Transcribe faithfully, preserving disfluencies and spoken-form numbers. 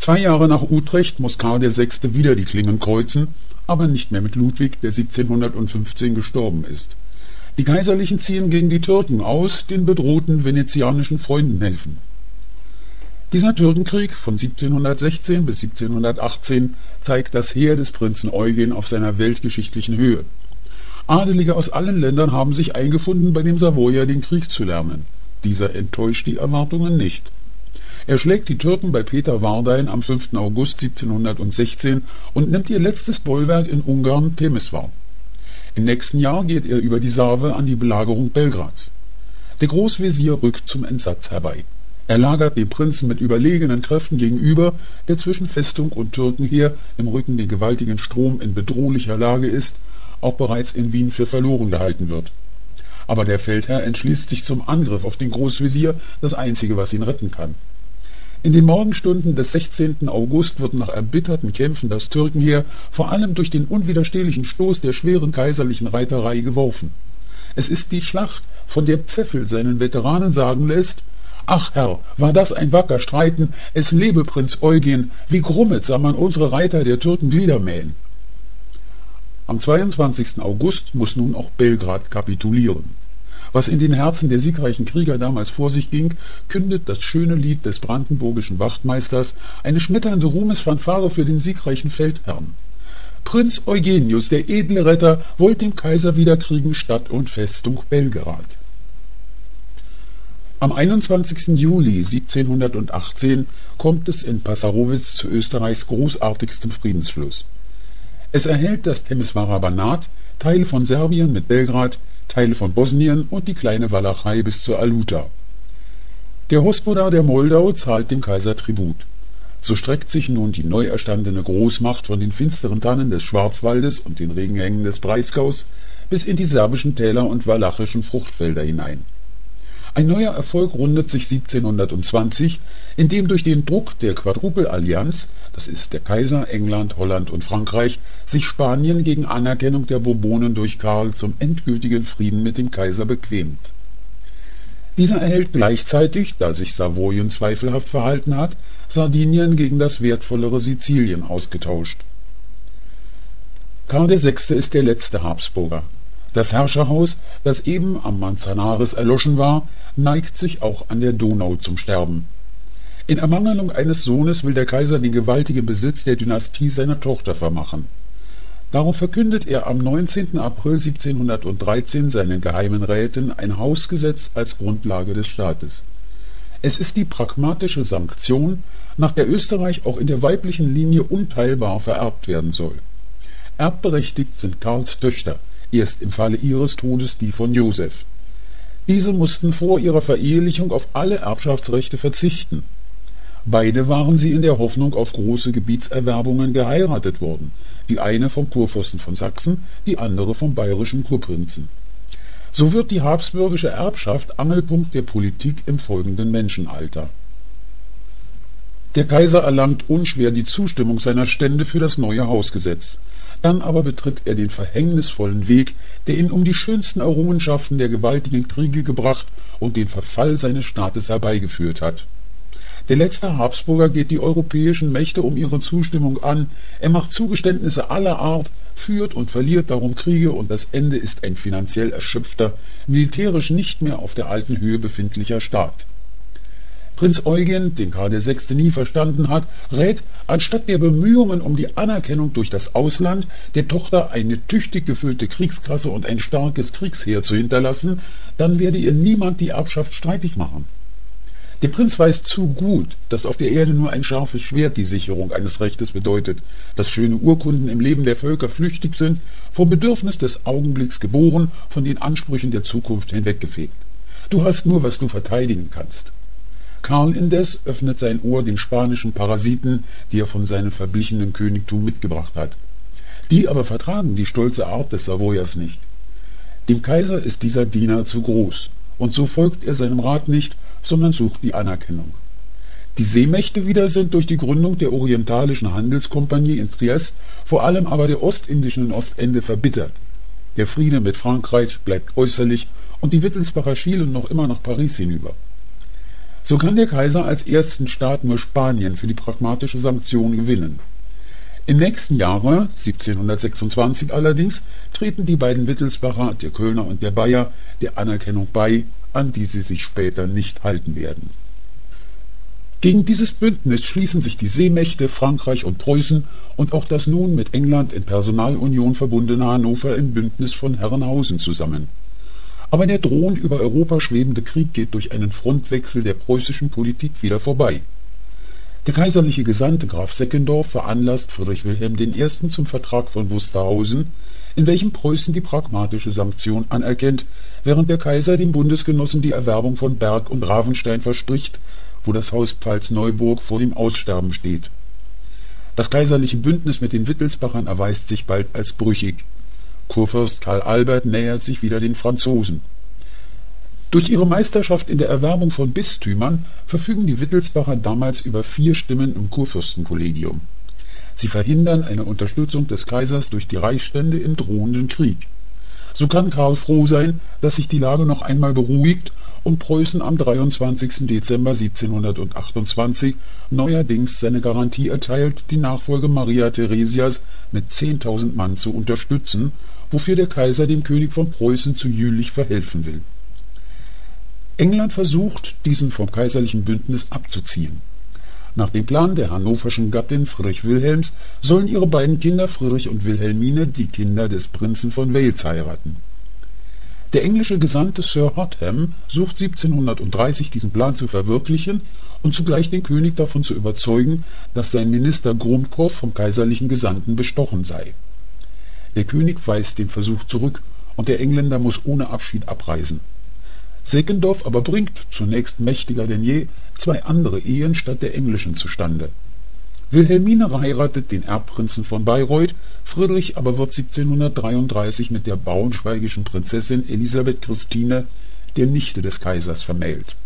Zwei Jahre nach Utrecht muss Karl der Sechste wieder die Klingen kreuzen, aber nicht mehr mit Ludwig, der siebzehnhundertfünfzehn gestorben ist. Die Kaiserlichen ziehen gegen die Türken aus, den bedrohten venezianischen Freunden helfen. Dieser Türkenkrieg von siebzehnhundertsechzehn bis siebzehnhundertachtzehn zeigt das Heer des Prinzen Eugen auf seiner weltgeschichtlichen Höhe. Adelige aus allen Ländern haben sich eingefunden, bei dem Savoyer den Krieg zu lernen. Dieser enttäuscht die Erwartungen nicht. Er schlägt die Türken bei Peterwardein am fünften August siebzehnhundertsechzehn und nimmt ihr letztes Bollwerk in Ungarn, Temeswar. Im nächsten Jahr geht er über die Save an die Belagerung Belgrads. Der Großvezier rückt zum Entsatz herbei. Er lagert dem Prinzen mit überlegenen Kräften gegenüber, der zwischen Festung und Türkenheer im Rücken den gewaltigen Strom in bedrohlicher Lage ist, auch bereits in Wien für verloren gehalten wird. Aber der Feldherr entschließt sich zum Angriff auf den Großvezier, das Einzige, was ihn retten kann. In den Morgenstunden des sechzehnten August wird nach erbitterten Kämpfen das Türkenheer vor allem durch den unwiderstehlichen Stoß der schweren kaiserlichen Reiterei geworfen. Es ist die Schlacht, von der Pfeffel seinen Veteranen sagen lässt: »Ach Herr, war das ein wacker Streiten, es lebe Prinz Eugen, wie grummet sah man unsere Reiter der Türken Glieder mähen.« Am zweiundzwanzigsten August muss nun auch Belgrad kapitulieren. Was in den Herzen der siegreichen Krieger damals vor sich ging, kündet das schöne Lied des brandenburgischen Wachtmeisters, eine schmetternde Ruhmesfanfare für den siegreichen Feldherrn. Prinz Eugenius, der edle Retter, wollt dem Kaiser wiederkriegen Stadt und Festung Belgrad. Am einundzwanzigsten Juli siebzehnhundertachtzehn kommt es in Passarowitz zu Österreichs großartigstem Friedensschluss. Es erhält das Temeswarer Banat, Teile von Serbien mit Belgrad, Teile von Bosnien und die kleine Walachei bis zur Aluta. Der Hospodar der Moldau zahlt dem Kaiser Tribut. So streckt sich nun die neu erstandene Großmacht von den finsteren Tannen des Schwarzwaldes und den Regenhängen des Breisgaus bis in die serbischen Täler und walachischen Fruchtfelder hinein. Ein neuer Erfolg rundet sich siebzehnhundertzwanzig, indem durch den Druck der Quadrupelallianz, das ist der Kaiser, England, Holland und Frankreich, sich Spanien gegen Anerkennung der Bourbonen durch Karl zum endgültigen Frieden mit dem Kaiser bequemt. Dieser erhält gleichzeitig, da sich Savoyen zweifelhaft verhalten hat, Sardinien gegen das wertvollere Sizilien ausgetauscht. Karl der Sechste ist der letzte Habsburger. Das Herrscherhaus, das eben am Manzanares erloschen war, neigt sich auch an der Donau zum Sterben. In Ermangelung eines Sohnes will der Kaiser den gewaltigen Besitz der Dynastie seiner Tochter vermachen. Darum verkündet er am neunzehnten April siebzehnhundertdreizehn seinen geheimen Räten ein Hausgesetz als Grundlage des Staates. Es ist die pragmatische Sanktion, nach der Österreich auch in der weiblichen Linie unteilbar vererbt werden soll. Erbberechtigt sind Karls Töchter, erst im Falle ihres Todes die von Joseph. Diese mussten vor ihrer Verehelichung auf alle Erbschaftsrechte verzichten. Beide waren sie in der Hoffnung auf große Gebietserwerbungen geheiratet worden, die eine vom Kurfürsten von Sachsen, die andere vom bayerischen Kurprinzen. So wird die habsburgische Erbschaft Angelpunkt der Politik im folgenden Menschenalter. Der Kaiser erlangt unschwer die Zustimmung seiner Stände für das neue Hausgesetz. Dann aber betritt er den verhängnisvollen Weg, der ihn um die schönsten Errungenschaften der gewaltigen Kriege gebracht und den Verfall seines Staates herbeigeführt hat. Der letzte Habsburger geht die europäischen Mächte um ihre Zustimmung an, er macht Zugeständnisse aller Art, führt und verliert darum Kriege und das Ende ist ein finanziell erschöpfter, militärisch nicht mehr auf der alten Höhe befindlicher Staat. Prinz Eugen, den Karl der Sechste nie verstanden hat, rät, anstatt der Bemühungen um die Anerkennung durch das Ausland, der Tochter eine tüchtig gefüllte Kriegskasse und ein starkes Kriegsheer zu hinterlassen, dann werde ihr niemand die Erbschaft streitig machen. Der Prinz weiß zu gut, dass auf der Erde nur ein scharfes Schwert die Sicherung eines Rechtes bedeutet, dass schöne Urkunden im Leben der Völker flüchtig sind, vom Bedürfnis des Augenblicks geboren, von den Ansprüchen der Zukunft hinweggefegt. Du hast nur, was du verteidigen kannst. Karl indes öffnet sein Ohr den spanischen Parasiten, die er von seinem verblichenen Königtum mitgebracht hat. Die aber vertragen die stolze Art des Savoyers nicht. Dem Kaiser ist dieser Diener zu groß, und so folgt er seinem Rat nicht, sondern sucht die Anerkennung. Die Seemächte wieder sind durch die Gründung der Orientalischen Handelskompanie in Triest, vor allem aber der ostindischen in Ostende verbittert. Der Friede mit Frankreich bleibt äußerlich und die Wittelsbacher schielen noch immer nach Paris hinüber. So kann der Kaiser als ersten Staat nur Spanien für die pragmatische Sanktion gewinnen. Im nächsten Jahre, siebzehnhundertsechsundzwanzig allerdings, treten die beiden Wittelsbacher, der Kölner und der Bayer, der Anerkennung bei, an die sie sich später nicht halten werden. Gegen dieses Bündnis schließen sich die Seemächte Frankreich und Preußen und auch das nun mit England in Personalunion verbundene Hannover im Bündnis von Herrenhausen zusammen. Aber der drohend über Europa schwebende Krieg geht durch einen Frontwechsel der preußischen Politik wieder vorbei. Der kaiserliche Gesandte Graf Seckendorf veranlasst Friedrich Wilhelm der Erste. Zum Vertrag von Wusterhausen, in welchem Preußen die pragmatische Sanktion anerkennt, während der Kaiser dem Bundesgenossen die Erwerbung von Berg und Ravenstein verspricht, wo das Haus Pfalz-Neuburg vor dem Aussterben steht. Das kaiserliche Bündnis mit den Wittelsbachern erweist sich bald als brüchig. Kurfürst Karl Albert nähert sich wieder den Franzosen. Durch ihre Meisterschaft in der Erwerbung von Bistümern verfügen die Wittelsbacher damals über vier Stimmen im Kurfürstenkollegium. Sie verhindern eine Unterstützung des Kaisers durch die Reichsstände im drohenden Krieg. So kann Karl froh sein, dass sich die Lage noch einmal beruhigt und Preußen am dreiundzwanzigsten Dezember siebzehnhundertachtundzwanzig neuerdings seine Garantie erteilt, die Nachfolge Maria Theresias mit zehntausend Mann zu unterstützen, wofür der Kaiser dem König von Preußen zu Jülich verhelfen will. England versucht, diesen vom kaiserlichen Bündnis abzuziehen. Nach dem Plan der hannoverschen Gattin Friedrich Wilhelms sollen ihre beiden Kinder Friedrich und Wilhelmine die Kinder des Prinzen von Wales heiraten. Der englische Gesandte Sir Hotham sucht siebzehnhundertdreißig diesen Plan zu verwirklichen und zugleich den König davon zu überzeugen, dass sein Minister Grumbkow vom kaiserlichen Gesandten bestochen sei. Der König weist den Versuch zurück und der Engländer muss ohne Abschied abreisen. Seckendorf aber bringt, zunächst mächtiger denn je, zwei andere Ehen statt der englischen zustande. Wilhelmine heiratet den Erbprinzen von Bayreuth, Friedrich aber wird siebzehnhundertdreiunddreißig mit der braunschweigischen Prinzessin Elisabeth Christine, der Nichte des Kaisers, vermählt.